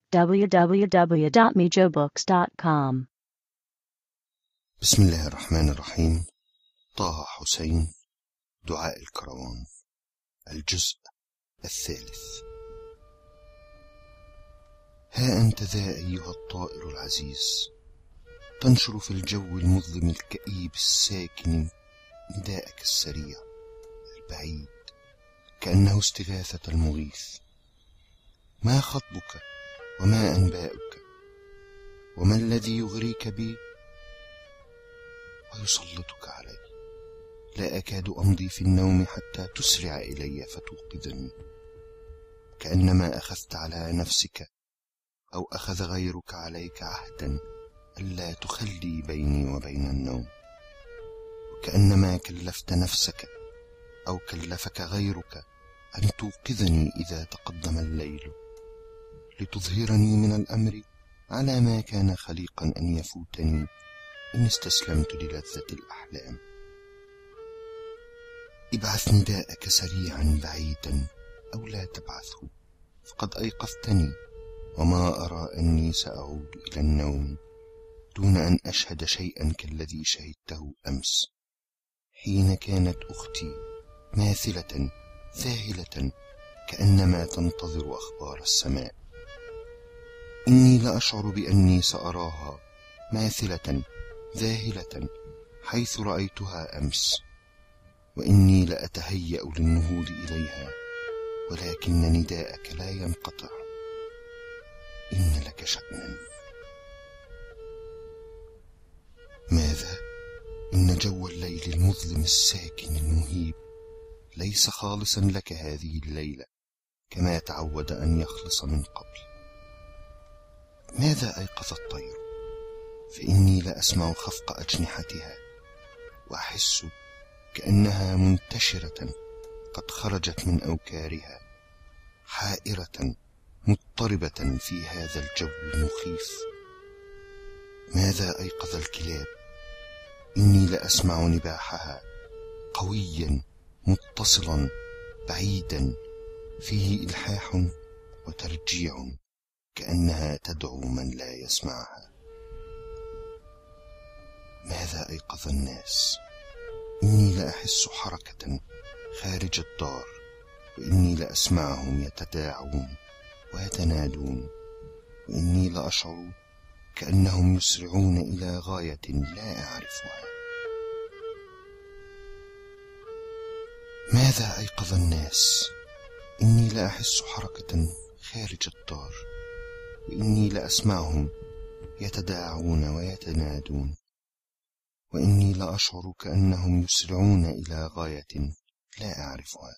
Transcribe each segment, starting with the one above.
www.mijobooks.com. بسم الله الرحمن الرحيم. طه حسين، دعاء الكروان، الجزء الثالث. ها أنت ذا أيها الطائر العزيز، تنشر في الجو المظلم الكئيب الساكن نداءك السريع البعيد كأنه استغاثة المغيث. ما خطبك وما أنباؤك وما الذي يغريك بي ويسلطك علي؟ لا أكاد أمضي في النوم حتى تسرع إلي فتوقظني، كأنما أخذت على نفسك أو أخذ غيرك عليك عهدا ألا تخلي بيني وبين النوم، وكأنما كلفت نفسك أو كلفك غيرك أن توقظني إذا تقدم الليل، لتظهرني من الأمر على ما كان خليقا أن يفوتني إن استسلمت للذة الأحلام. ابعث نداءك سريعا بعيدا أو لا تبعثه، فقد أيقظتني وما أرى أني سأعود إلى النوم دون أن أشهد شيئا كالذي شهدته أمس، حين كانت أختي ماثلة ذاهلة كأنما تنتظر أخبار السماء. إني لأشعر بأني سأراها ماثلة ذاهلة حيث رأيتها أمس، وإني لأتهيأ للنهوض إليها، ولكن نداءك لا ينقطع. إن لك شأنا. ماذا؟ إن جو الليل المظلم الساكن المهيب ليس خالصا لك هذه الليلة كما تعود أن يخلص من قبل. ماذا أيقظ الطير؟ فإني لأسمع خفق أجنحتها وأحس كأنها منتشرة قد خرجت من أوكارها، حائرة مضطربة في هذا الجو المخيف. ماذا أيقظ الكلاب؟ إني لأسمع نباحها قويا متصلا بعيدا فيه إلحاح وترجيع كأنها تدعو من لا يسمعها. ماذا أيقظ الناس؟ إني لأحس حركة خارج الدار، وإني لأسمعهم يتداعون ويتنادون، وإني لأشعر كأنهم يسرعون إلى غاية لا أعرفها. ماذا أيقظ الناس؟ إني لأحس حركة خارج الدار، وإني لأسمعهم يتداعون ويتنادون، وإني لأشعر كأنهم يسرعون إلى غاية لا أعرفها.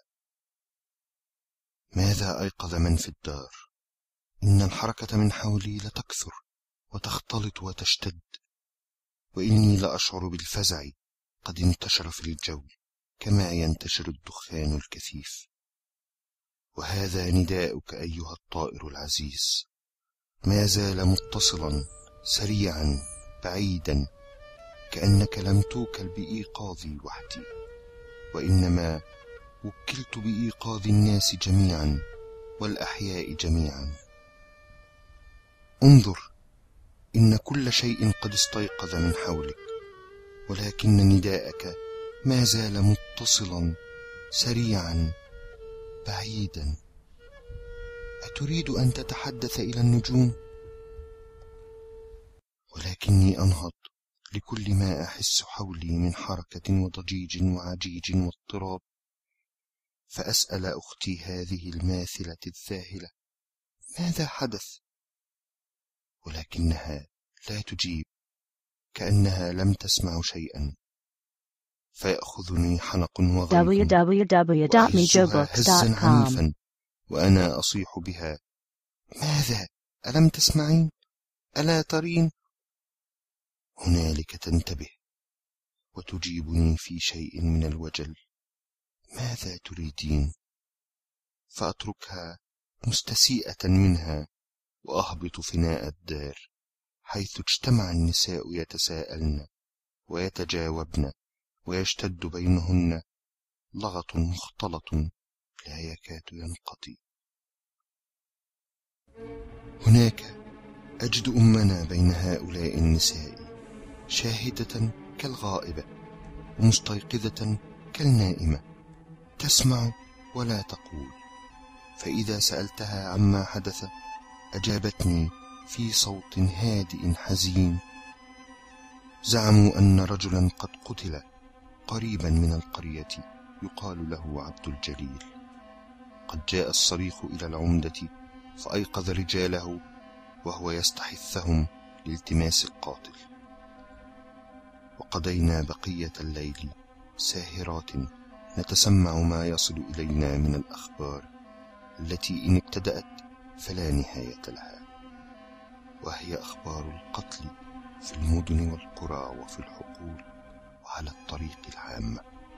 ماذا أيقظ من في الدار؟ إن الحركة من حولي لتكثر وتختلط وتشتد، وإني لأشعر بالفزع قد انتشر في الجو كما ينتشر الدخان الكثيف. وهذا نداؤك أيها الطائر العزيز، ما زال متصلا سريعا بعيدا، كأنك لم توكل بإيقاظي وحدي، وإنما وكلت بإيقاظ الناس جميعا والأحياء جميعا. انظر، إن كل شيء قد استيقظ من حولك، ولكن نداءك ما زال متصلا سريعا بعيدا. أتريد أن تتحدث إلى النجوم؟ ولكني أنهض لكل ما أحس حولي من حركة وضجيج وعجيج واضطراب، فأسأل أختي هذه الماثلة الذاهلة ماذا حدث، ولكنها لا تجيب، كأنها لم تسمع شيئا. فيأخذني حنق وغيظ وأهزها هزا عنيفا وأنا أصيح بها: ماذا؟ ألم تسمعين؟ ألا ترين؟ هنالك تنتبه وتجيبني في شيء من الوجل: ماذا تريدين؟ فأتركها مستسيئة منها وأهبط فناء الدار، حيث اجتمع النساء يتساءلن ويتجاوبن، ويشتد بينهن لغط مختلط لا يكاد ينقضي. هناك أجد أمنا بين هؤلاء النساء، شاهدة كالغائبة ومستيقظة كالنائمة، تسمع ولا تقول. فإذا سألتها عما حدث أجابتني في صوت هادئ حزين: زعموا أن رجلا قد قتل قريبا من القرية يقال له عبد الجليل. قد جاء الصريخ إلى العمدة فأيقظ رجاله وهو يستحثهم لالتماس القاتل. وقضينا بقية الليل ساهرات نتسمع ما يصل إلينا من الأخبار التي إن ابتدأت فلا نهاية لها، وهي أخبار القتل في المدن والقرى وفي الحقول وعلى الطريق العامة.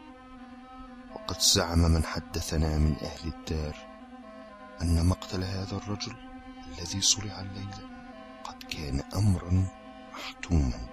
وقد زعم من حدثنا من أهل الدار أن مقتل هذا الرجل الذي صلع الليلة قد كان أمرا محتوما.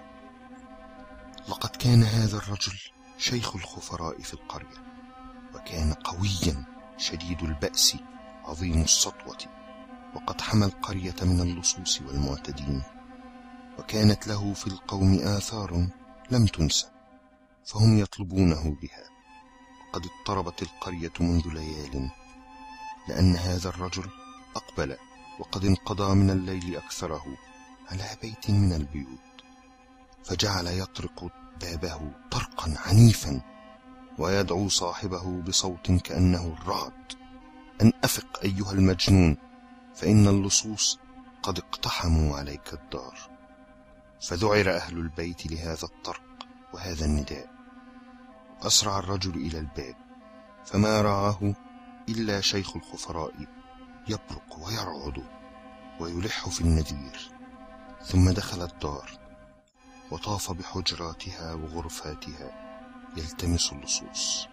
لقد كان هذا الرجل شيخ الخفراء في القرية، وكان قويا شديد البأس عظيم السطوة، وقد حمى القرية من اللصوص والمعتدين، وكانت له في القوم آثار لم تنسى، فهم يطلبونه بها. وقد اضطربت القرية منذ ليال، لأن هذا الرجل أقبل وقد انقضى من الليل أكثره على بيت من البيوت، فجعل يطرق بابه طرقا عنيفا ويدعو صاحبه بصوت كأنه الرعد: أن أفق أيها المجنون، فإن اللصوص قد اقتحموا عليك الدار. فذعر أهل البيت لهذا الطرق وهذا النداء، أسرع الرجل إلى الباب، فما رعاه إلا شيخ الخفراء يبرق ويرعد ويلح في النذير. ثم دخل الدار وطاف بحجراتها وغرفاتها يلتمس اللصوص،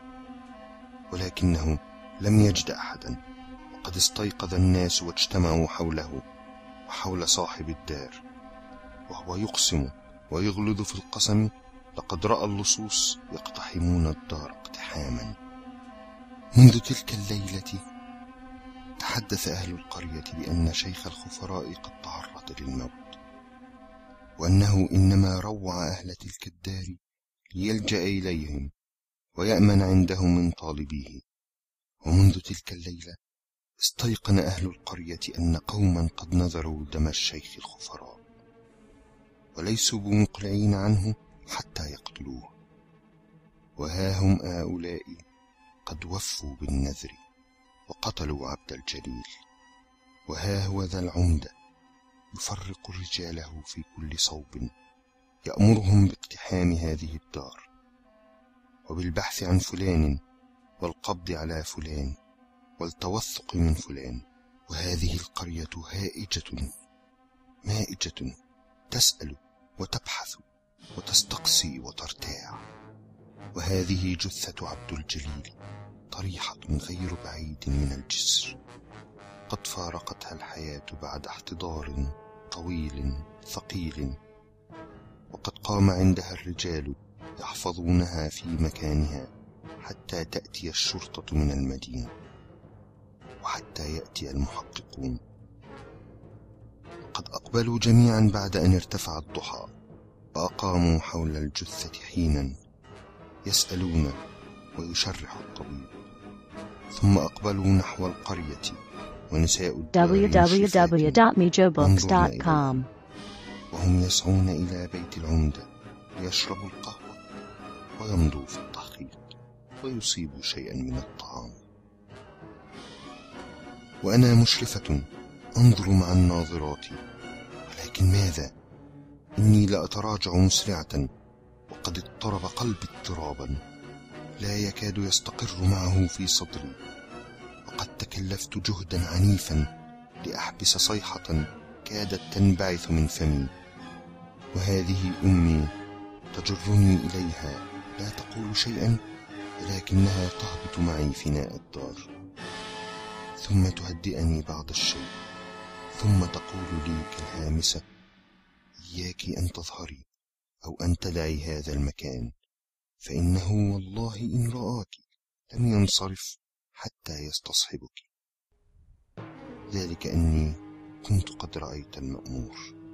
ولكنه لم يجد أحدا. وقد استيقظ الناس واجتمعوا حوله وحول صاحب الدار، وهو يقسم ويغلظ في القسم: لقد رأى اللصوص يقتحمون الدار اقتحاما. منذ تلك الليلة تحدث أهل القرية بأن شيخ الخفراء قد تعرض للموت، وأنه إنما روع أهل تلك الدار ليلجأ إليهم ويأمن عندهم من طالبيه. ومنذ تلك الليلة استيقن أهل القرية أن قوما قد نذروا دم الشيخ الخفراء، وليسوا بمقلعين عنه حتى يقتلوه. وها هم هؤلاء قد وفوا بالنذر وقتلوا عبد الجليل، وها هو ذا العمدة يفرق رجاله في كل صوب يأمرهم باقتحام هذه الدار وبالبحث عن فلان والقبض على فلان والتوثق من فلان. وهذه القرية هائجة مائجة، تسأل وتبحث وتستقصي وترتاع. وهذه جثة عبد الجليل طريحة غير بعيد من الجسر، قد فارقتها الحياة بعد احتضار طويل ثقيل، وقد قام عندها الرجال يحفظونها في مكانها حتى تأتي الشرطة من المدينة وحتى يأتي المحققون. قد أقبلوا جميعا بعد أن ارتفع الضحى، فأقاموا حول الجثة حينا يسألون ويشرح الطبيب، ثم أقبلوا نحو القرية ونساء الدار www.mijobooks.com وهم يسعون إلى بيت العمدة ليشربوا القهوة ويمضوا في التحقيق ويصيبوا شيئا من الطعام. وأنا مشرفة أنظر مع الناظرات، ولكن ماذا؟ إني لأتراجع مسرعة، وقد اضطرب قلبي اضطرابا لا يكاد يستقر معه في صدري، وقد تكلفت جهدا عنيفا لأحبس صيحة كادت تنبعث من فمي. وهذه أمي تجرني إليها، لا تقول شيئا، ولكنها تهبط معي فناء الدار، ثم تهدئني بعض الشيء، ثم تقول لي كالهامسة: إياك أن تظهري أو أن تدعي هذا المكان، فإنه والله إن رآك لم ينصرف حتى يستصحبك. ذلك أني كنت قد رأيت المأمور.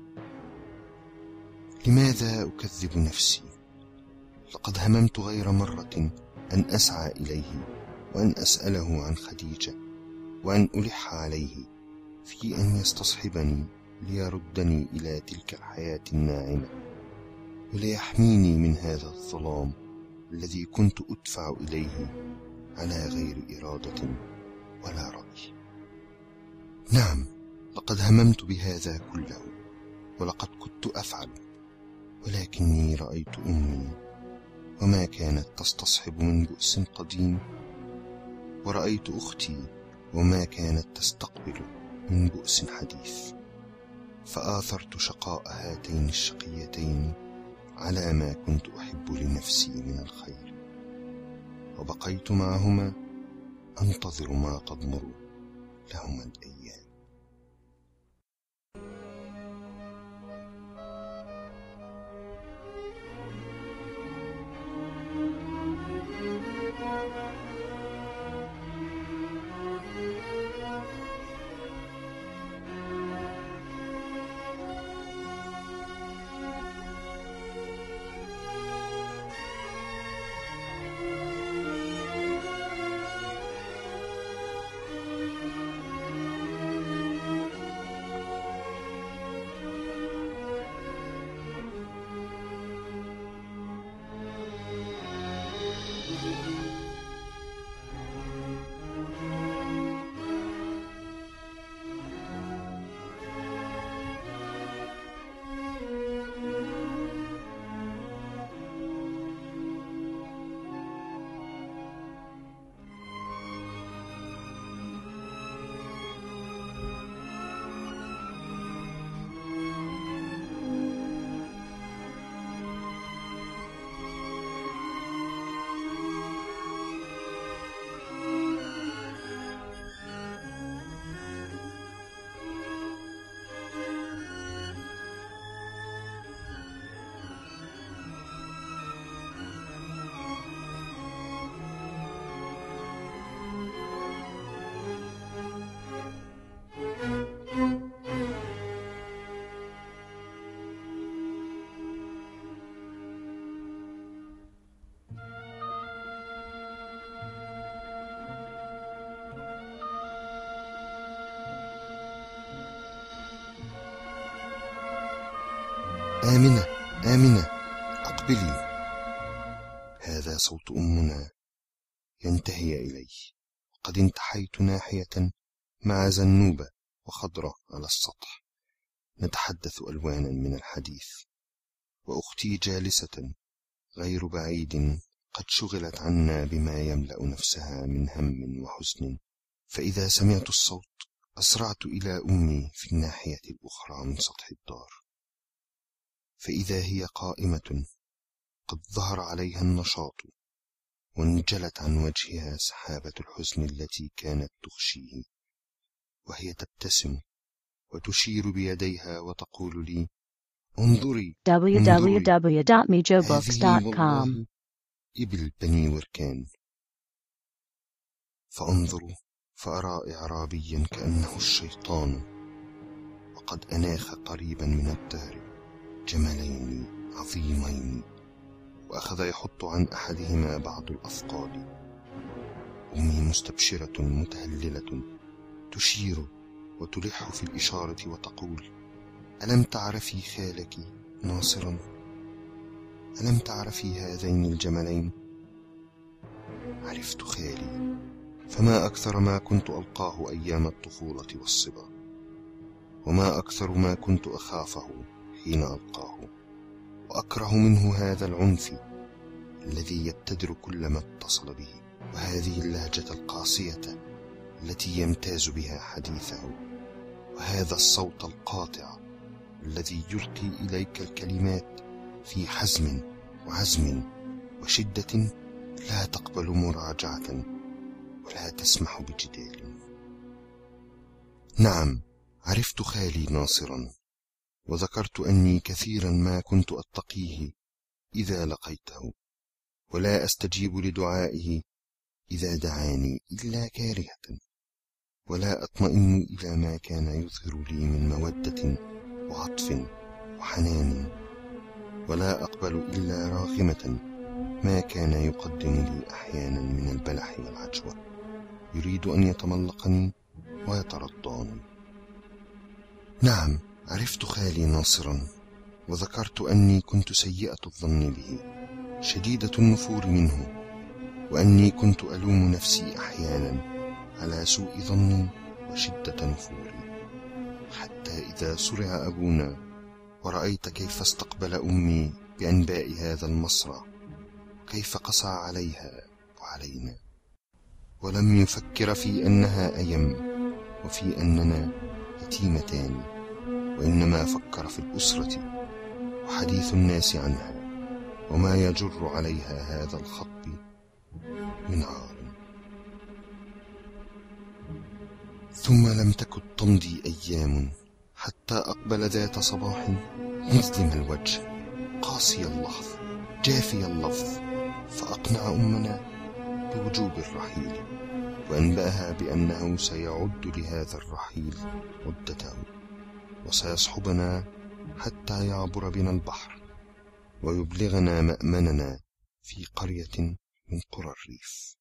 لماذا أكذب نفسي؟ لقد هممت غير مرة أن أسعى إليه وأن أسأله عن خديجة، وأن ألح عليه في أن يستصحبني ليردني إلى تلك الحياة الناعمة، وليحميني من هذا الظلام الذي كنت أدفع إليه على غير إرادة ولا رأي. نعم، لقد هممت بهذا كله، ولقد كنت أفعل، ولكني رأيت أمي وما كانت تستصحب من بؤس قديم، ورأيت أختي وما كانت تستقبل من بؤس حديث، فآثرت شقاء هاتين الشقيتين على ما كنت أحب لنفسي من الخير، وبقيت معهما أنتظر ما تضمر لهما الأيام. آمنة، آمنة، أقبلي. هذا صوت أمنا ينتهي إلي، وقد انتحيت ناحية مع زنوبة وخضرة على السطح، نتحدث ألوانا من الحديث، وأختي جالسة غير بعيد قد شغلت عنا بما يملأ نفسها من هم وحزن. فإذا سمعت الصوت أسرعت إلى أمي في الناحية الأخرى من سطح الدار، فإذا هي قائمة قد ظهر عليها النشاط، وانجلت عن وجهها سحابة الحزن التي كانت تغشيه، وهي تبتسم وتشير بيديها وتقول لي: انظري www.mijobooks.com. إبل بني وركان. فأنظر فأرى إعرابيا كأنه الشيطان، وقد أناخ قريبا من الدار جملين عظيمين، وأخذ يحط عن أحدهما بعض الأثقال. أمي مستبشرة متهللة تشير وتلح في الإشارة وتقول: ألم تعرفي خالك ناصرا؟ ألم تعرفي هذين الجملين؟ عرفت خالي، فما أكثر ما كنت ألقاه أيام الطفولة والصبا، وما أكثر ما كنت أخافه حين ألقاه، وأكره منه هذا العنف الذي يبتدر كل ما اتصل به، وهذه اللهجة القاسية التي يمتاز بها حديثه، وهذا الصوت القاطع الذي يلقي إليك الكلمات في حزم وعزم وشدة لا تقبل مراجعة ولا تسمح بجدال. نعم، عرفت خالي ناصرا، وذكرت أني كثيرا ما كنت أتقيه إذا لقيته، ولا أستجيب لدعائه إذا دعاني إلا كارهة، ولا أطمئن إلى ما كان يظهر لي من مودة وعطف وحنان، ولا أقبل إلا راغمة ما كان يقدم لي أحيانا من البلح والعجوة، يريد أن يتملقني ويترضاني. نعم، عرفت خالي ناصرا، وذكرت أني كنت سيئة الظن به، شديدة النفور منه، وأني كنت ألوم نفسي أحيانا على سوء ظني وشدة نفوري، حتى إذا سرع أبونا ورأيت كيف استقبل أمي بأنباء هذا المصرع، كيف قسى عليها وعلينا، ولم يفكر في أنها أيم وفي أننا يتيمتان، وإنما فكر في الأسرة وحديث الناس عنها وما يجر عليها هذا الخطب من عار. ثم لم تكن تمضي أيام حتى أقبل ذات صباح مظلم الوجه، قاسي اللحظ، جافي اللفظ، فأقنع أمنا بوجوب الرحيل، وأنبأها بأنه سيعد لهذا الرحيل مدته، وسيصحبنا حتى يعبر بنا البحر ويبلغنا مأمننا في قرية من قرى الريف.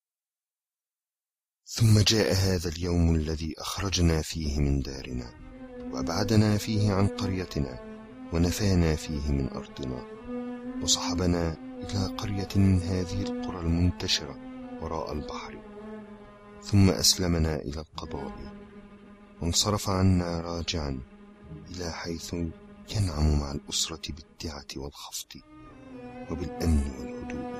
ثم جاء هذا اليوم الذي أخرجنا فيه من دارنا، وأبعدنا فيه عن قريتنا، ونفانا فيه من أرضنا، وصحبنا إلى قرية من هذه القرى المنتشرة وراء البحر، ثم أسلمنا إلى القضاء، وانصرف عنا راجعا إلى حيث ينعم مع الأسرة بالدعة والخفض وبالأمن والهدوء.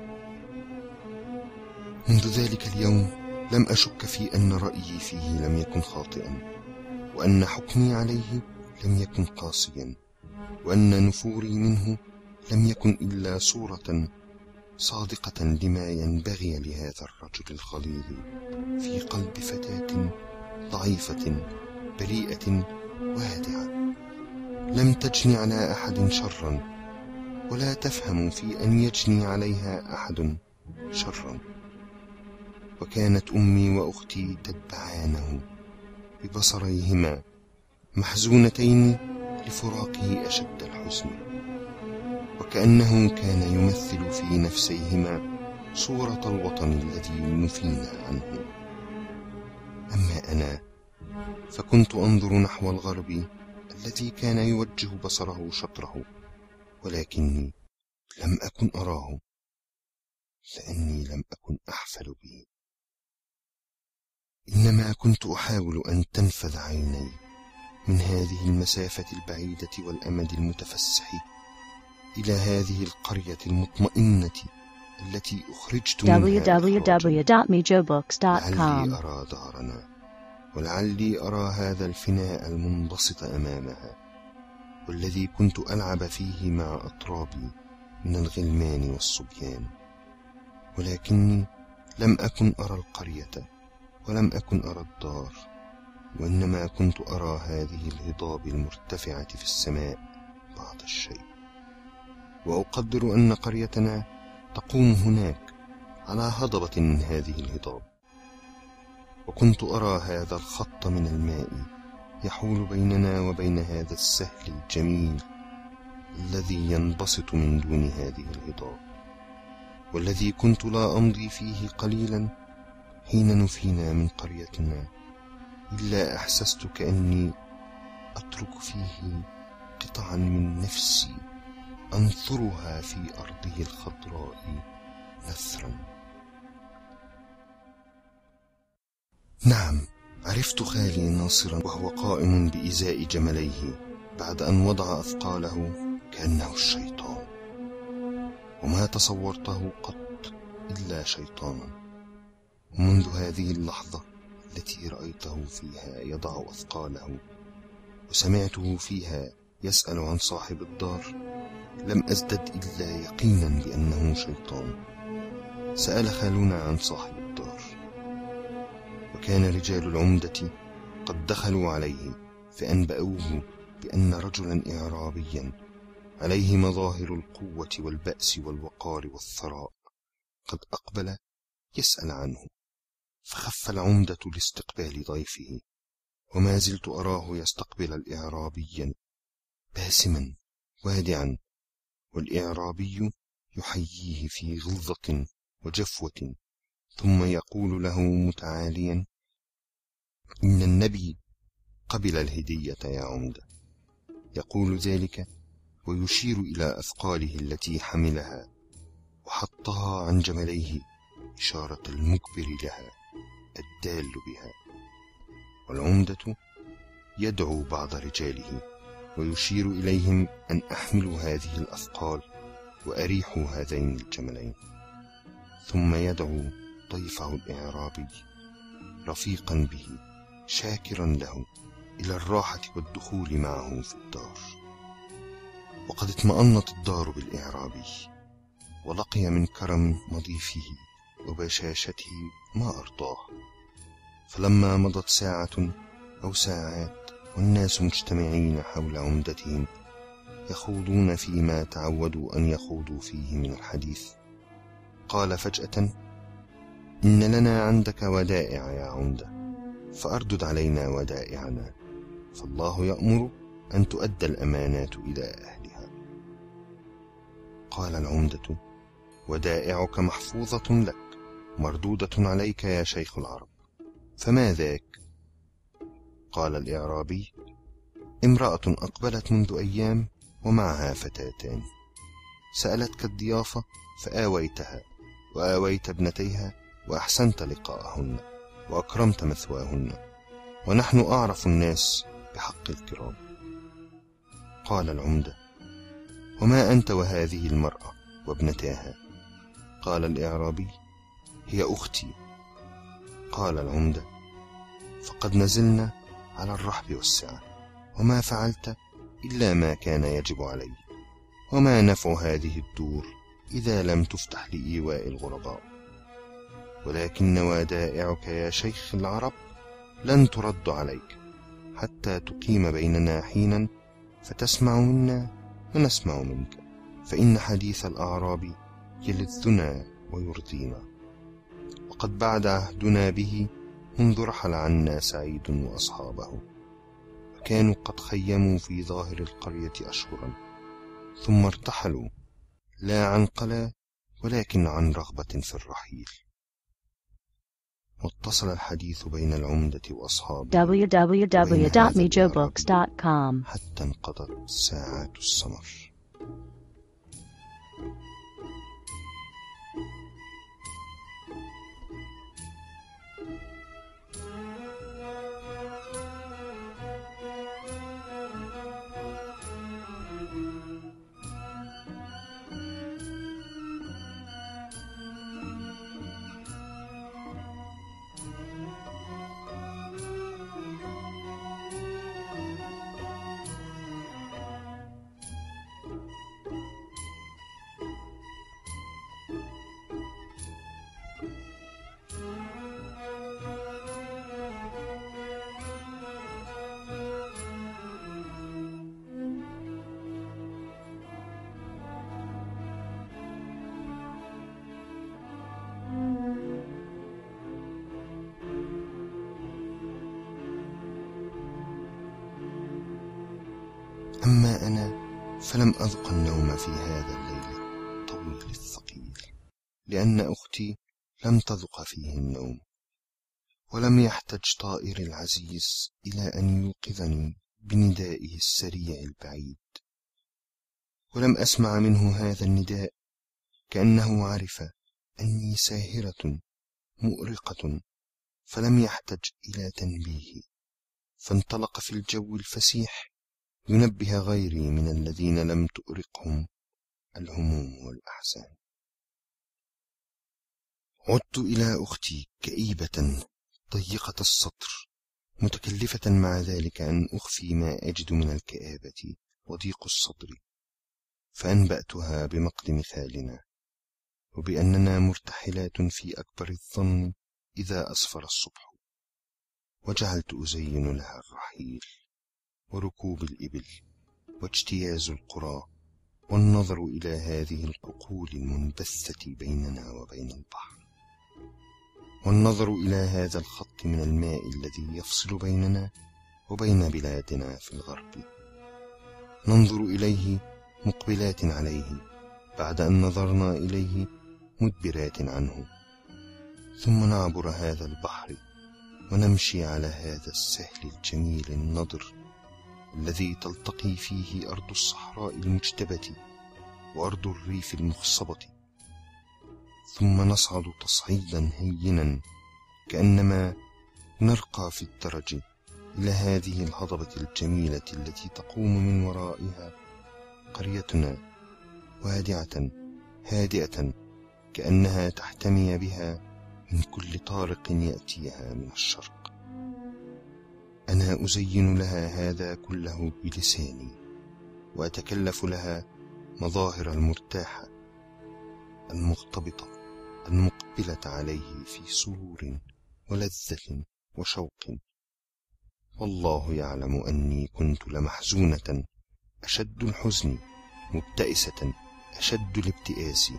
منذ ذلك اليوم لم أشك في أن رأيي فيه لم يكن خاطئا، وأن حكمي عليه لم يكن قاسيا، وأن نفوري منه لم يكن إلا صورة صادقة لما ينبغي لهذا الرجل الخليل في قلب فتاة ضعيفة بريئة وادعة، لم تجني على أحد شرا، ولا تفهم في أن يجني عليها أحد شرا. وكانت أمي وأختي تتبعانه ببصريهما محزونتين لفراقه أشد الحزن، وكأنه كان يمثل في نفسيهما صورة الوطن الذي نفينا عنه. أما أنا فكنت أنظر نحو الغرب الذي كان يوجه بصره شطره، ولكني لم أكن أراه، لأني لم أكن أحفل به، إنما كنت أحاول أن تنفذ عيني من هذه المسافة البعيدة والأمد المتفسح إلى هذه القرية المطمئنة التي أخرجت منها www.mijobooks.com. لعلي أرى دارنا، ولعلي أرى هذا الفناء المنبسط أمامها، والذي كنت ألعب فيه مع أطرابي من الغلمان والصبيان. ولكني لم أكن أرى القرية، ولم أكن أرى الدار، وإنما كنت أرى هذه الهضاب المرتفعة في السماء بعض الشيء، وأقدر أن قريتنا تقوم هناك على هضبة من هذه الهضاب، وكنت أرى هذا الخط من الماء يحول بيننا وبين هذا السهل الجميل الذي ينبسط من دون هذه الهضاب، والذي كنت لا أمضي فيه قليلا حين نفينا من قريتنا إلا أحسست كأني أترك فيه قطعا من نفسي أنثرها في أرضه الخضراء نثرا. نعم، عرفت خالي ناصرا وهو قائم بإزاء جمليه بعد أن وضع أثقاله كأنه الشيطان، وما تصورته قط إلا شيطانا. ومنذ هذه اللحظة التي رأيته فيها يضع أثقاله وسمعته فيها يسأل عن صاحب الدار، لم أزدد إلا يقينا بأنه شيطان. سأل خالنا عن صاحب الدار، وكان رجال العمدة قد دخلوا عليه فأنبأوه بأن رجلا إعرابيا عليه مظاهر القوة والبأس والوقار والثراء قد أقبل يسأل عنه، فخف العمدة لاستقبال ضيفه، وما زلت أراه يستقبل الإعرابي باسما وادعا، والإعرابي يحييه في غلظة وجفوة، ثم يقول له متعاليا: إن النبي قبل الهدية يا عمدة. يقول ذلك ويشير إلى أثقاله التي حملها وحطها عن جمليه إشارة المكبر لها الدال بها. والعمدة يدعو بعض رجاله ويشير إليهم أن أحملوا هذه الأثقال وأريحوا هذين الجملين، ثم يدعو ضيفه الإعرابي رفيقا به شاكرا له إلى الراحة والدخول معه في الدار. وقد اطمأنت الدار بالإعرابي، ولقي من كرم مضيفه وبشاشته ما أرضاه. فلما مضت ساعة أو ساعات والناس مجتمعين حول عمدتهم يخوضون فيما تعودوا أن يخوضوا فيه من الحديث، قال فجأة: إن لنا عندك ودائع يا عمدة، فأردد علينا ودائعنا، فالله يأمر أن تؤدى الأمانات إلى أهلها. قال العمدة: ودائعك محفوظة لك مردودة عليك يا شيخ العرب، فما ذاك؟ قال الإعرابي: امرأة أقبلت منذ أيام ومعها فتاتان، سألتك الضيافة فآويتها، وآويت ابنتيها، وأحسنت لقاءهن وأكرمت مثواهن، ونحن أعرف الناس بحق الكرام. قال العمدة: وما أنت وهذه المرأة وابنتاها؟ قال الإعرابي: هي أختي. قال العمدة: فقد نزلنا على الرحب والسعة، وما فعلت إلا ما كان يجب علي، وما نفع هذه الدور إذا لم تفتح لإيواء الغرباء، ولكن ودائعك يا شيخ العرب لن ترد عليك حتى تقيم بيننا حينا فتسمع منا ونسمع منك، فإن حديث الأعراب يلذنا ويرضينا، وقد بعد عهدنا به منذ رحل عنا سعيد وأصحابه، وكانوا قد خيموا في ظاهر القرية أشهرا، ثم ارتحلوا لا عن قلا ولكن عن رغبة في الرحيل. واتصل الحديث بين العمدة وأصحابه www.mijobooks.com حتى انقضت ساعات السمر. أما أنا فلم أذق النوم في هذا الليل الطويل الثقيل، لأن أختي لم تذق فيه النوم، ولم يحتج طائر العزيز إلى أن يوقظني بندائه السريع البعيد، ولم أسمع منه هذا النداء كأنه عرف أني ساهرة مؤرقة، فلم يحتج إلى تنبيهي، فانطلق في الجو الفسيح ينبه غيري من الذين لم تؤرقهم الهموم والأحزان. عدت إلى أختي كئيبة ضيقة السطر، متكلفة مع ذلك أن أخفي ما أجد من الكآبة وضيق الصدر، فأنبأتها بمقت مثالنا، وبأننا مرتحلات في أكبر الظن إذا أسفر الصبح، وجعلت أزين لها الرحيل وركوب الإبل واجتياز القرى والنظر إلى هذه الققول المنبثة بيننا وبين البحر. والنظر إلى هذا الخط من الماء الذي يفصل بيننا وبين بلادنا في الغرب، ننظر إليه مقبلات عليه بعد أن نظرنا إليه مدبرات عنه، ثم نعبر هذا البحر ونمشي على هذا السهل الجميل النضر الذي تلتقي فيه أرض الصحراء المجتبة وأرض الريف المخصبة، ثم نصعد تصعيدا هينا كأنما نرقى في الدرج إلى هذه الهضبة الجميلة التي تقوم من ورائها قريتنا وادعة هادئة كأنها تحتمي بها من كل طارق يأتيها من الشرق. أنا أزين لها هذا كله بلساني، وأتكلف لها مظاهر المرتاحة المغتبطة المقبلة عليه في سرور ولذة وشوق. والله يعلم أني كنت لمحزونة أشد الحزن، مبتئسة أشد الابتئاس،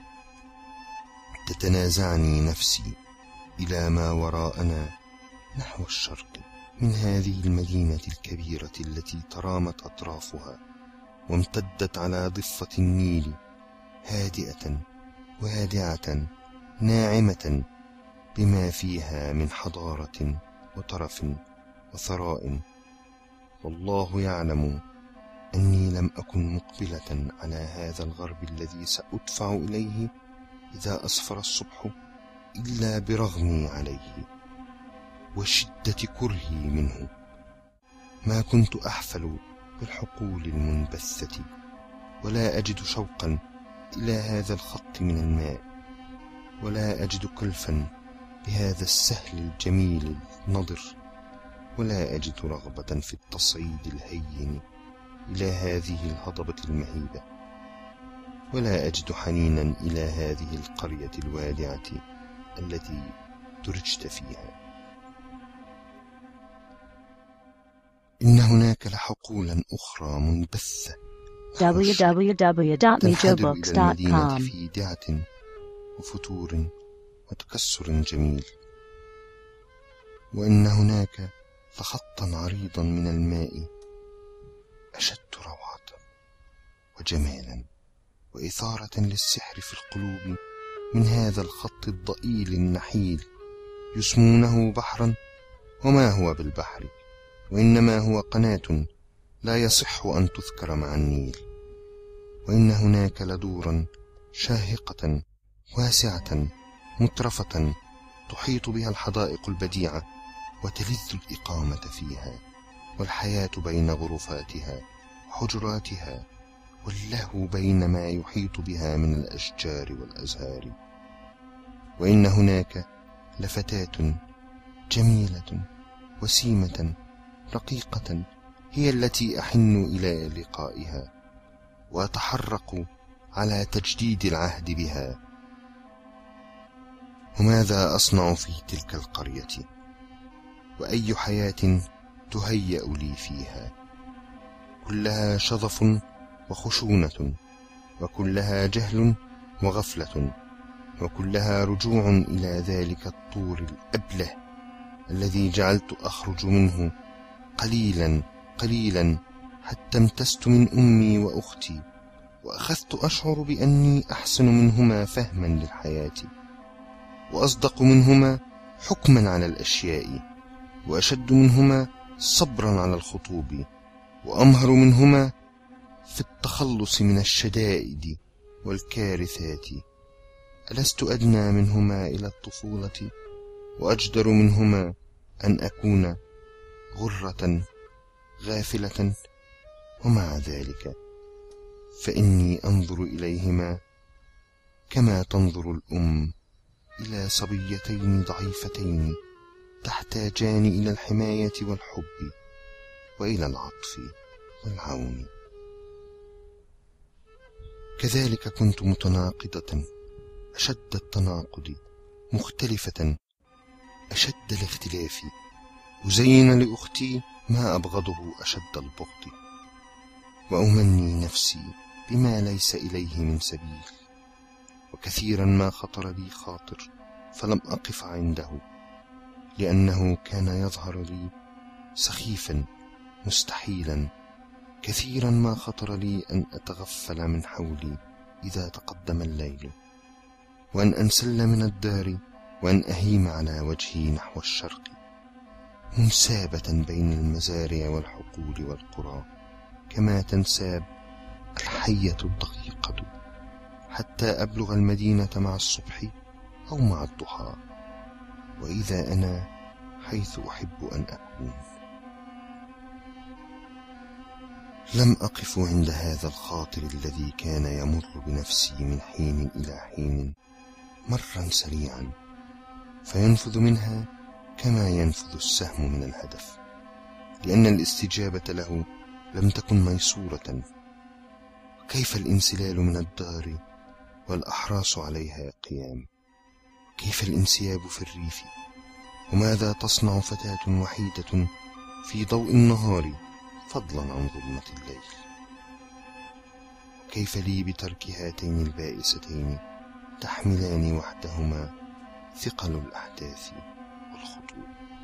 تتنازعني نفسي إلى ما وراءنا نحو الشرق من هذه المدينة الكبيرة التي ترامت أطرافها وامتدت على ضفة النيل، هادئة وادعة ناعمة بما فيها من حضارة وطرف وثراء. والله يعلم أني لم أكن مقبلة على هذا الغرب الذي سأدفع إليه إذا أصفر الصبح إلا برغمي عليه وشدة كرهي منه. ما كنت أحفل بالحقول المنبثة، ولا أجد شوقا إلى هذا الخط من الماء، ولا أجد كلفا بهذا السهل الجميل النضر، ولا أجد رغبة في التصعيد الهين إلى هذه الهضبة المهيبة، ولا أجد حنينا إلى هذه القرية الوادعة التي درجت فيها. إن هناك لحقولا أخرى منبثة www.mejobooks.com في دعة وفتور وتكسر جميل، وإن هناك لخطا عريضا من الماء أشد روعة وجمالا وإثارة للسحر في القلوب من هذا الخط الضئيل النحيل، يسمونه بحرا وما هو بالبحر، وإنما هو قناة لا يصح أن تذكر مع النيل. وإن هناك لدورا شاهقة واسعة مترفة تحيط بها الحدائق البديعة وتلذ الإقامة فيها والحياة بين غرفاتها وحجراتها واللهو بين ما يحيط بها من الأشجار والأزهار. وإن هناك لفتاة جميلة وسيمة رقيقة هي التي أحن إلى لقائها وأتحرق على تجديد العهد بها. وماذا أصنع في تلك القرية؟ وأي حياة تهيأ لي فيها؟ كلها شظف وخشونة، وكلها جهل وغفلة، وكلها رجوع إلى ذلك الطور الأبله الذي جعلت أخرج منه قليلا قليلا حتى امتست من أمي وأختي، وأخذت أشعر بأني أحسن منهما فهما للحياة، وأصدق منهما حكما على الأشياء، وأشد منهما صبرا على الخطوب، وأمهر منهما في التخلص من الشدائد والكارثات. ألست أدنى منهما إلى الطفولة، وأجدر منهما أن أكون غرة غافلة؟ ومع ذلك فإني أنظر إليهما كما تنظر الأم إلى صبيتين ضعيفتين تحتاجان إلى الحماية والحب وإلى العطف والعون. كذلك كنت متناقضة أشد التناقض، مختلفة أشد الاختلاف، أزين لأختي ما أبغضه أشد البغض، وأمني نفسي بما ليس إليه من سبيل. وكثيرا ما خطر لي خاطر فلم أقف عنده، لأنه كان يظهر لي سخيفا مستحيلا. كثيرا ما خطر لي أن أتغفل من حولي إذا تقدم الليل، وأن أنسل من الدار، وأن أهيم على وجهي نحو الشرق، منسابة بين المزارع والحقول والقرى، كما تنساب الحية الدقيقة، حتى أبلغ المدينة مع الصبح أو مع الضحى، وإذا أنا حيث أحب أن أكون. لم أقف عند هذا الخاطر الذي كان يمر بنفسي من حين إلى حين مرا سريعا، فينفذ منها كما ينفذ السهم من الهدف، لأن الاستجابة له لم تكن ميسورة. كيف الانسلال من الدار والأحراس عليها قيام؟ كيف الانسياب في الريف؟ وماذا تصنع فتاة وحيدة في ضوء النهار فضلا عن ظلمة الليل؟ كيف لي بترك هاتين البائستين تحملان وحدهما ثقل الأحداث والخطوب؟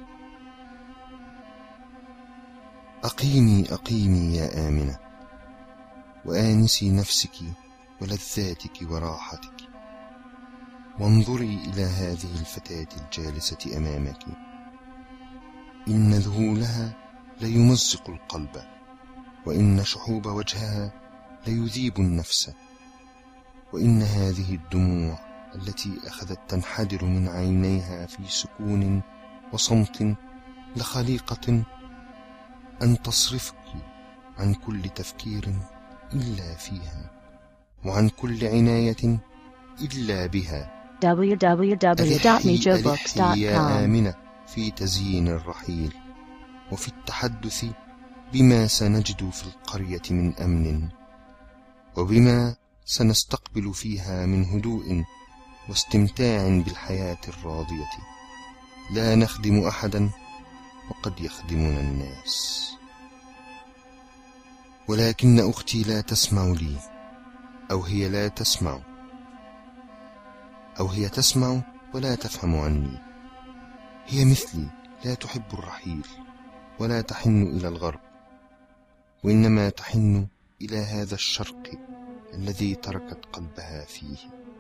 أقيمي أقيمي يا آمنة، وآنسي نفسك ولذاتك وراحتك، وانظري إلى هذه الفتاة الجالسة أمامك، إن ذهولها ليمزق القلب، وإن شحوب وجهها ليذيب النفس، وإن هذه الدموع التي أخذت تنحدر من عينيها في سكون وصمت لخليقة أن تصرفك عن كل تفكير إلا فيها، وعن كل عناية إلا بها. www.mijobooks.com. يا آمنة في تزيين الرحيل، وفي التحدث بما سنجد في القرية من أمن، وبما سنستقبل فيها من هدوء واستمتاع بالحياة الراضية. لا نخدم أحدا، وقد يخدمنا الناس. ولكن أختي لا تسمع لي، أو هي لا تسمع، أو هي تسمع ولا تفهم عني. هي مثلي لا تحب الرحيل، ولا تحن إلى الغرب، وإنما تحن إلى هذا الشرق الذي تركت قلبها فيه.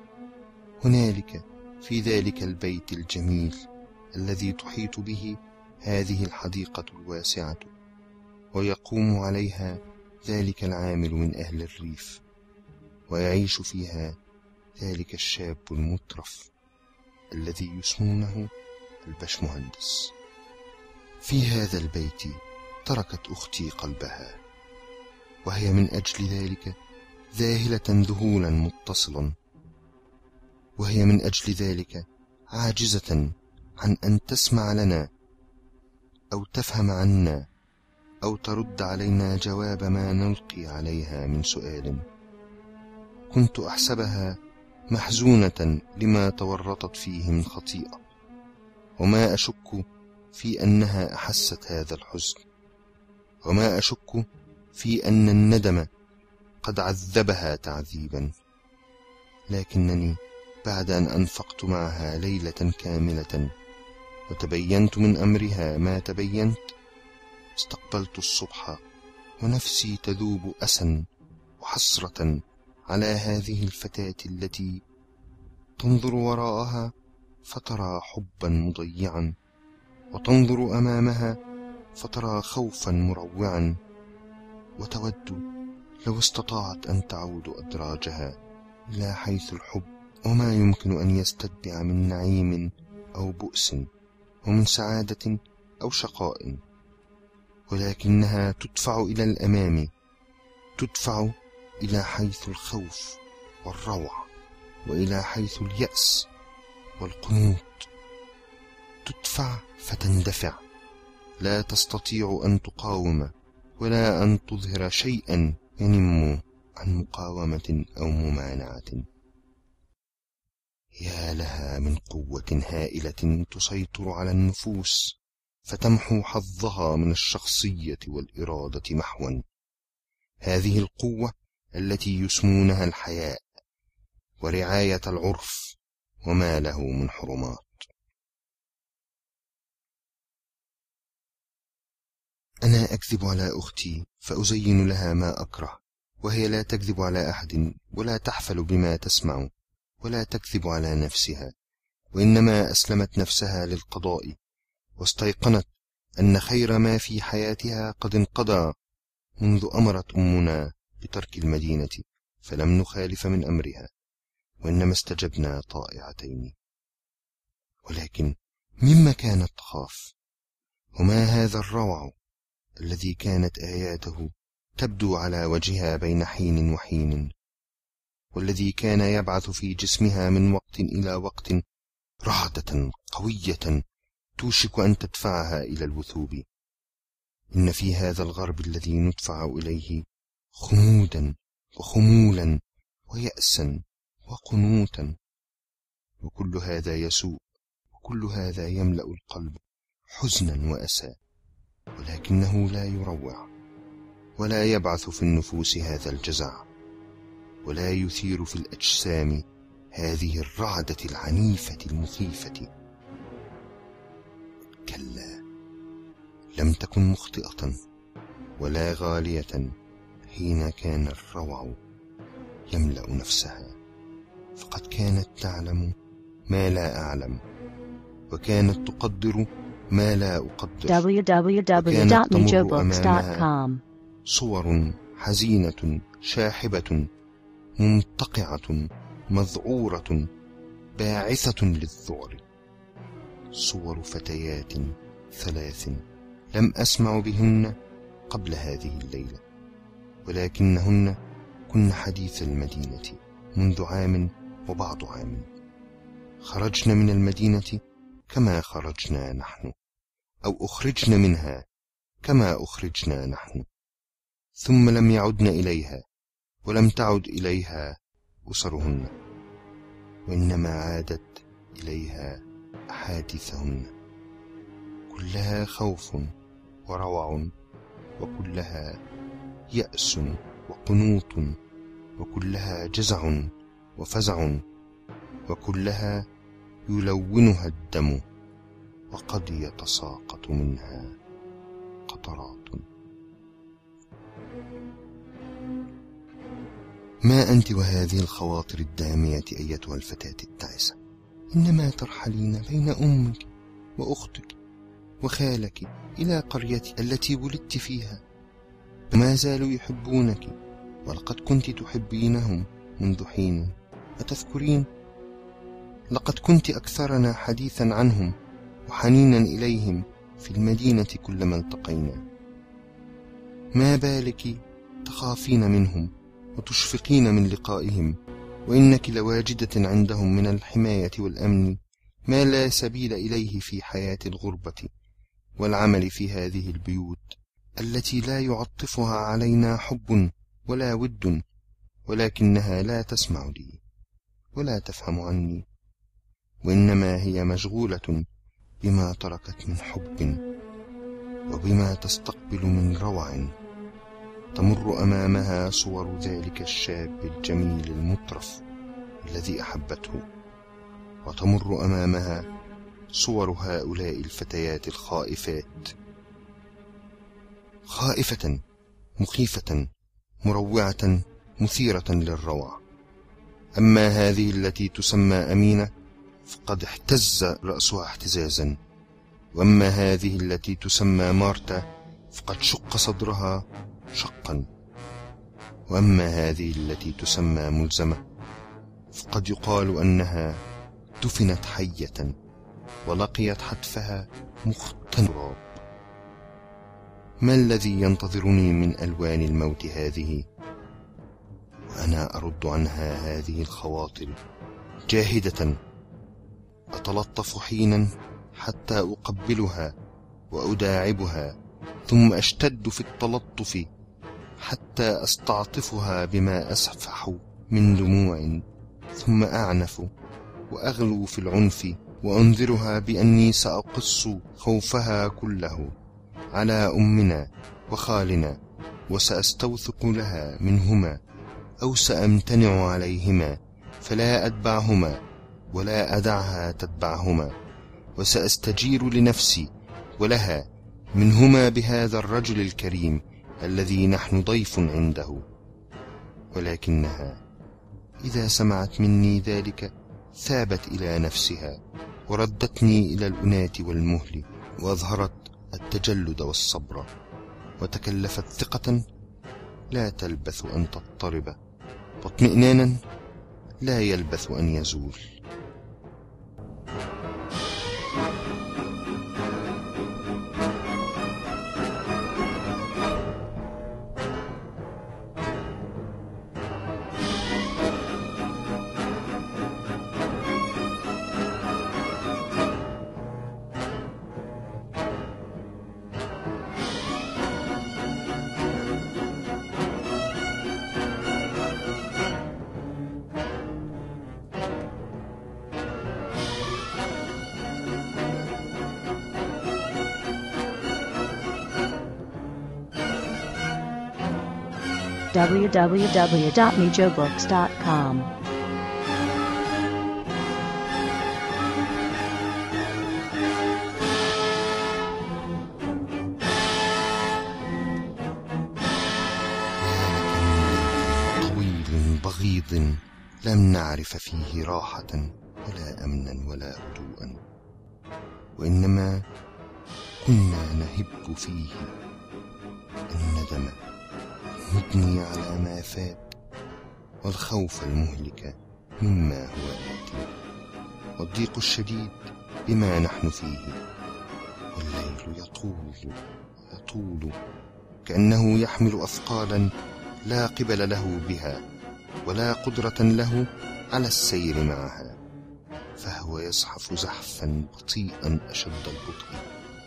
هنالك في ذلك البيت الجميل الذي تحيط به هذه الحديقة الواسعة، ويقوم عليها ذلك العامل من أهل الريف، ويعيش فيها ذلك الشاب المترف الذي يسمونه البشمهندس. في هذا البيت تركت أختي قلبها، وهي من أجل ذلك ذاهلة ذهولا متصلا، وهي من أجل ذلك عاجزة عن أن تسمع لنا أو تفهم عنا أو ترد علينا جواب ما نلقي عليها من سؤال. كنت أحسبها محزونة لما تورطت فيه من خطيئة، وما أشك في أنها أحست هذا الحزن، وما أشك في أن الندم قد عذبها تعذيبا. لكنني بعد أن أنفقت معها ليلة كاملة وتبينت من أمرها ما تبينت، استقبلت الصبح ونفسي تذوب أسا وحسرة على هذه الفتاة التي تنظر وراءها فترى حبا مضيعا، وتنظر أمامها فترى خوفا مروعا، وتود لو استطاعت أن تعود أدراجها إلى حيث الحب وما يمكن أن يستتبع من نعيم أو بؤس، ومن سعادة أو شقاء. ولكنها تدفع إلى الأمام، تدفع إلى حيث الخوف والروع، وإلى حيث اليأس والقنوط. تدفع فتندفع، لا تستطيع أن تقاوم ولا أن تظهر شيئا ينم عن مقاومة أو ممانعة. يا لها من قوة هائلة تسيطر على النفوس، فتمحو حظها من الشخصية والإرادة محوا. هذه القوة التي يسمونها الحياء ورعاية العرف وما له من حرمات. أنا أكذب على أختي فأزين لها ما أكره، وهي لا تكذب على أحد ولا تحفل بما تسمع ولا تكذب على نفسها، وإنما أسلمت نفسها للقضاء واستيقنت أن خير ما في حياتها قد انقضى منذ أمرت أمنا بترك المدينة، فلم نخالف من أمرها وإنما استجبنا طائعتين. ولكن مما كانت تخاف؟ وما هذا الروع الذي كانت آياته تبدو على وجهها بين حين وحين، والذي كان يبعث في جسمها من وقت إلى وقت رعدة قوية توشك أن تدفعها إلى الوثوب؟ إن في هذا الغرب الذي ندفع إليه خمودا وخمولا ويأسا وقنوطا، وكل هذا يسوء وكل هذا يملأ القلب حزنا وأسى، ولكنه لا يروع ولا يبعث في النفوس هذا الجزع، ولا يثير في الأجسام هذه الرعدة العنيفة المخيفة. كلا، لم تكن مخطئة ولا غالية حين كان الروع يملأ نفسها، فقد كانت تعلم ما لا أعلم، وكانت تقدر ما لا أقدر، وكانت تمر أمامها صور حزينة شاحبة منتقعة مذعورة باعثة للذعر، صور فتيات 3 لم أسمع بهن قبل هذه الليلة، ولكنهن كن حديث المدينة منذ عام وبعض عام. خرجنا من المدينة كما خرجنا نحن، أو أخرجنا منها كما أخرجنا نحن، ثم لم يعدن إليها ولم تعد إليها أسرهن، وإنما عادت إليها أحاديثهن، كلها خوف وروع، وكلها يأس وقنوط، وكلها جزع وفزع، وكلها يلونها الدم، وقد يتساقط منها قطرات. ما أنت وهذه الخواطر الدامية أيتها الفتاة التعسة، إنما ترحلين بين أمك وأختك وخالك إلى قريتك التي ولدت فيها، فما زالوا يحبونك، ولقد كنت تحبينهم منذ حين، أتذكرين؟ لقد كنت أكثرنا حديثا عنهم وحنينا إليهم في المدينة كلما التقينا، ما بالك تخافين منهم وتشفقين من لقائهم، وإنك لواجدة عندهم من الحماية والأمن ما لا سبيل إليه في حياة الغربة والعمل في هذه البيوت التي لا يعطفها علينا حب ولا ود، ولكنها لا تسمع لي ولا تفهم عني، وإنما هي مشغولة بما تركت من حب وبما تستقبل من روع. تمر أمامها صور ذلك الشاب الجميل المطرف الذي أحبته، وتمر أمامها صور هؤلاء الفتيات الخائفات، خائفة مخيفة مروعة مثيرة للروع. أما هذه التي تسمى أمينة فقد اهتز رأسها اهتزازا، وأما هذه التي تسمى مارتا فقد شق صدرها شقا، وأما هذه التي تسمى ملزمة فقد يقال أنها دفنت حية ولقيت حتفها مختنرا. ما الذي ينتظرني من ألوان الموت هذه؟ وأنا أرد عنها هذه الخواطر جاهدة، أتلطف حينا حتى أقبلها وأداعبها، ثم أشتد في التلطف حتى أستعطفها بما أسفح من دموع، ثم أعنف وأغلو في العنف، وأنذرها بأني سأقص خوفها كله على أمنا وخالنا، وسأستوثق لها منهما أو سأمتنع عليهما، فلا أتبعهما ولا أدعها تتبعهما، وسأستجير لنفسي ولها منهما بهذا الرجل الكريم الذي نحن ضيف عنده. ولكنها إذا سمعت مني ذلك ثابت إلى نفسها، وردتني إلى الأناة والمهل، وأظهرت التجلد والصبر، وتكلفت ثقة لا تلبث أن تضطرب، واطمئنانا لا يلبث أن يزول. www.mijobooks.com. طويل بغيض لم نعرف فيه راحة ولا أمنا ولا هدوءا، وإنما كنا نهب فيه الندم المدني على ما فات، والخوف المهلك مما هو آتي، والضيق الشديد بما نحن فيه، والليل يطول كأنه يحمل أثقالا لا قبل له بها ولا قدرة له على السير معها، فهو يزحف زحفا بطيئا أشد البطء،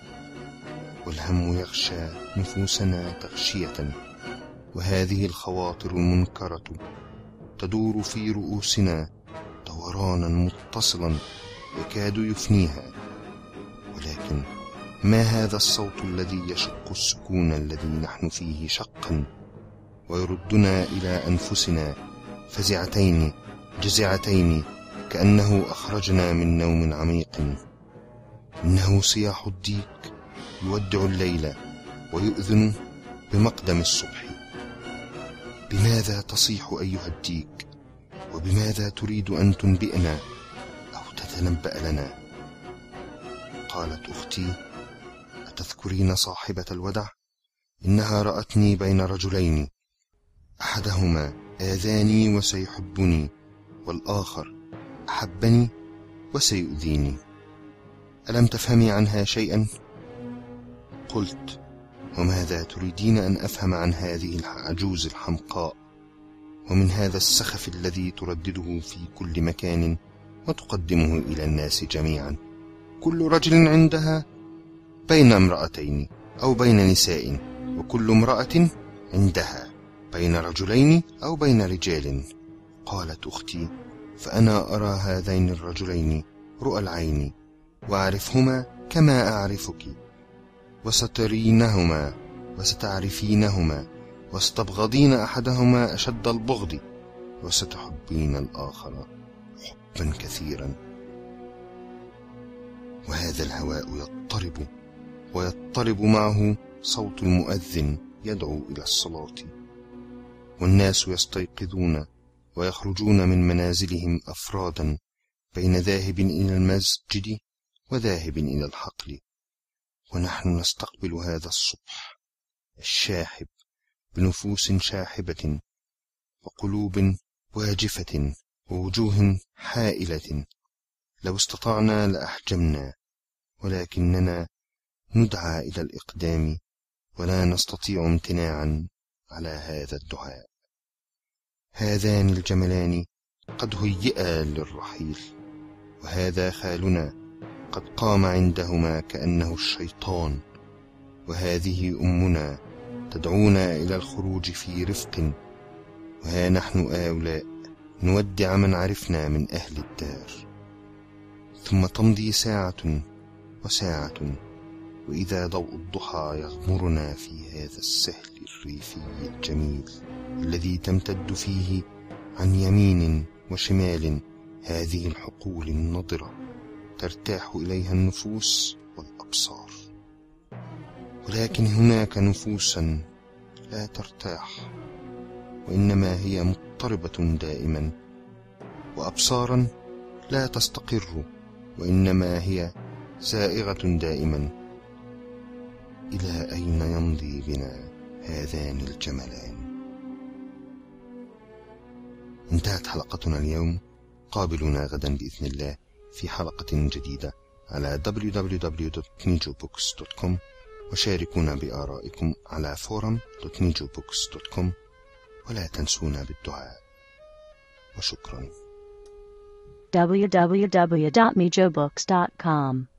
والهم يغشى نفوسنا تغشية، وهذه الخواطر المنكرة تدور في رؤوسنا دورانا متصلا يكاد يفنيها. ولكن ما هذا الصوت الذي يشق السكون الذي نحن فيه شقا، ويردنا إلى أنفسنا فزعتين جزعتين، كأنه أخرجنا من نوم عميق؟ إنه صياح الديك يودع الليل ويؤذن بمقدم الصبح. بماذا تصيح أيها الديك؟ وبماذا تريد أن تنبئنا أو تتنبأ لنا؟ قالت أختي: أتذكرين صاحبة الودع؟ إنها رأتني بين رجلين، أحدهما آذاني وسيحبني، والآخر أحبني وسيؤذيني. ألم تفهمي عنها شيئا؟ قلت: وماذا تريدين أن أفهم عن هذه العجوز الحمقاء، ومن هذا السخف الذي تردده في كل مكان وتقدمه إلى الناس جميعا؟ كل رجل عندها بين امرأتين أو بين نساء، وكل امرأة عندها بين رجلين أو بين رجال. قالت أختي: فأنا أرى هذين الرجلين رؤى العين، وأعرفهما كما أعرفك، وسترينهما وستعرفينهما، وستبغضين أحدهما أشد البغض، وستحبين الآخر حبا كثيرا. وهذا الهواء يضطرب، ويضطرب معه صوت المؤذن يدعو إلى الصلاة، والناس يستيقظون ويخرجون من منازلهم أفرادا، بين ذاهب إلى المسجد وذاهب إلى الحقل، ونحن نستقبل هذا الصبح الشاحب بنفوس شاحبة، وقلوب واجفة، ووجوه حائلة. لو استطعنا لأحجمنا، ولكننا ندعى إلى الإقدام، ولا نستطيع امتناعا على هذا الدعاء. هذان الجملان قد هيئا للرحيل، وهذا خالنا قد قام عندهما كأنه الشيطان، وهذه أمنا تدعونا إلى الخروج في رفق، وها نحن هؤلاء نودع من عرفنا من أهل الدار. ثم تمضي ساعة وساعة، وإذا ضوء الضحى يغمرنا في هذا السهل الريفي الجميل الذي تمتد فيه عن يمين وشمال هذه الحقول النضرة ترتاح إليها النفوس والأبصار، ولكن هناك نفوسا لا ترتاح، وإنما هي مضطربة دائما، وأبصارا لا تستقر، وإنما هي زائغة دائما. إلى أين يمضي بنا هذان الجملان؟ انتهت حلقتنا اليوم. قابلونا غدا بإذن الله في حلقة جديدة على www.nijobooks.com، وشاركونا بآرائكم على forum.nijobooks.com، ولا تنسونا بالدعاء. وشكرا. www.nijobooks.com